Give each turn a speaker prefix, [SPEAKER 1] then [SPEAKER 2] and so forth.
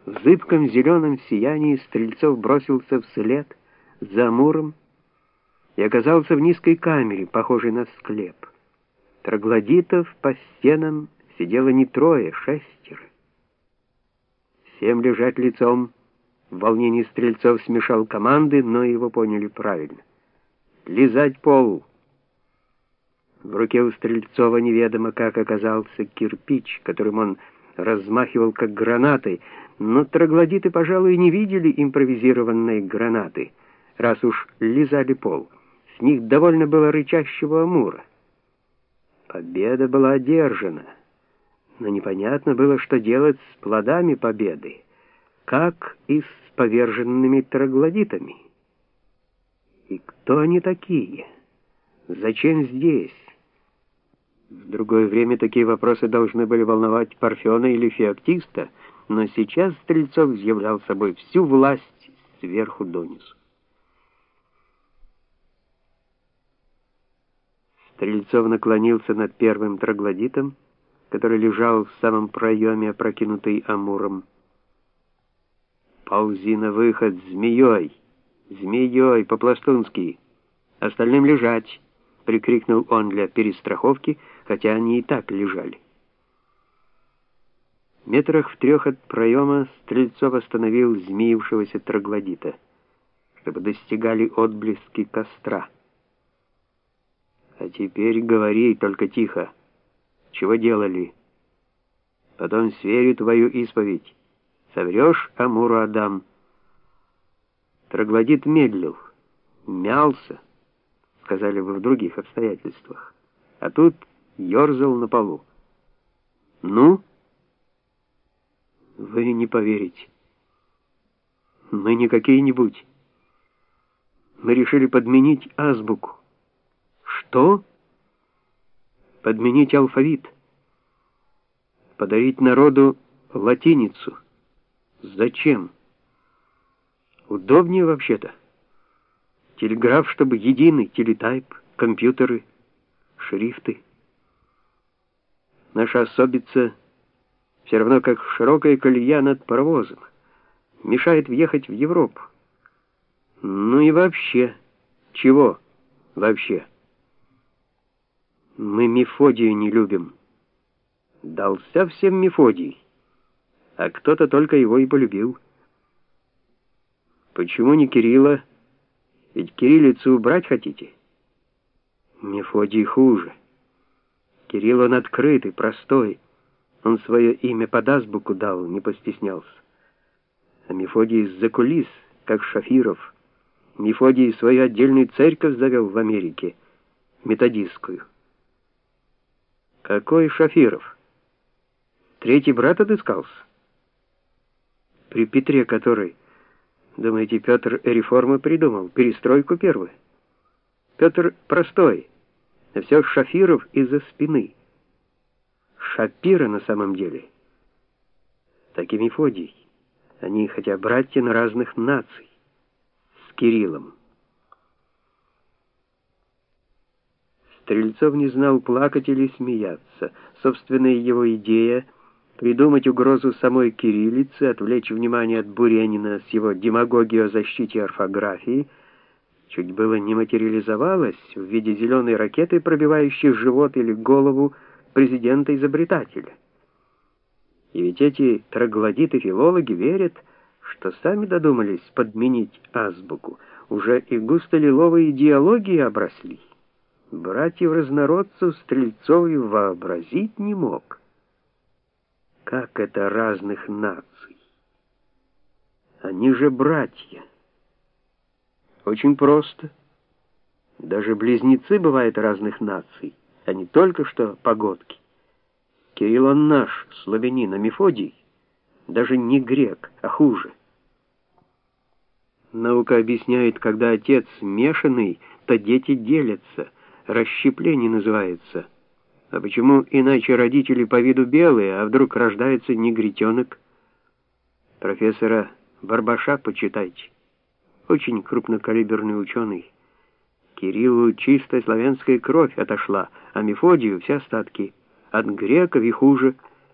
[SPEAKER 1] В зыбком зеленом сиянии Стрельцов бросился вслед за Амуром и оказался в низкой камере, похожей на склеп. Троглодитов по стенам сидело не трое, 6. Всем лежать лицом. В волнении Стрельцов смешал команды, но его поняли правильно. «Лизать пол!» В руке у Стрельцова неведомо как оказался кирпич, которым он размахивал как гранатой, но троглодиты, пожалуй, не видели импровизированной гранаты, раз уж лизали пол. С них довольно было рычащего Амура. Победа была одержана, но непонятно было, что делать с плодами победы, как и с поверженными троглодитами. И кто они такие? Зачем здесь? В другое время такие вопросы должны были волновать Парфена или Феоктиста, но сейчас Стрельцов являл собой всю власть сверху донизу. Стрельцов наклонился над первым троглодитом, который лежал в самом проеме, опрокинутый Амуром. «Ползи на выход змеей! Змеей, по-пластунски! Остальным лежать!» — прикрикнул он для перестраховки, хотя они и так лежали. Метрах в 3 от проема Стрельцов остановил змеившегося троглодита, чтобы достигали отблески костра. «А теперь говори, только тихо. Чего делали? Потом сверю твою исповедь. Соврешь, Амуру отдам». Троглодит медлил, мялся, сказали бы в других обстоятельствах, а тут ерзал на полу. «Ну?» «Вы не поверите. Мы не какие-нибудь. Мы решили подменить азбуку». «Что?» «Подменить алфавит. Подарить народу латиницу». «Зачем?» «Удобнее вообще-то. Телеграф, чтобы единый, телетайп, компьютеры, шрифты. Наша особица все равно как широкая колея над паровозом. Мешает въехать в Европу. Ну и вообще. Чего вообще? Мы Мефодия не любим. Дался всем Мефодий, а кто-то только его и полюбил. Почему не Кирилла? Ведь кириллицу убрать хотите? Мефодий хуже. Кирилл он открытый, простой. Он свое имя под азбуку дал, не постеснялся. А Мефодий из-за кулис, как Шафиров. Мефодий свою отдельную церковь завел в Америке, методистскую. Какой Шафиров? 3-й брат отыскался? При Петре который? Думаете, Петр реформы придумал, перестройку первую? Петр простой, а все Шафиров из-за спины. Шапира на самом деле. Так и Мефодий. Они хотя братья на разных наций. С Кириллом. Стрельцов не знал, плакать или смеяться. Собственная его идея придумать угрозу самой кириллице, отвлечь внимание от Буренина с его демагогией о защите орфографии, чуть было не материализовалась в виде зеленой ракеты, пробивающей живот или голову президента-изобретателя. И ведь эти троглодиты-филологи верят, что сами додумались подменить азбуку. Уже и густо-лиловые идеологии обросли. Братьев-разнородцев Стрельцов и вообразить не мог. Как это разных наций? Они же братья. Очень просто. Даже близнецы бывают разных наций, а не только что погодки. Кирилл он наш, славянин, а Мефодий даже не грек, а хуже. Наука объясняет, когда отец смешанный, то дети делятся, расщепление называется. А почему иначе родители по виду белые, а вдруг рождается негритенок? Профессора Барбаша почитайте. Очень крупнокалиберный ученый. Кириллу чистая славянская кровь отошла, а Мефодию все остатки. От греков и хуже –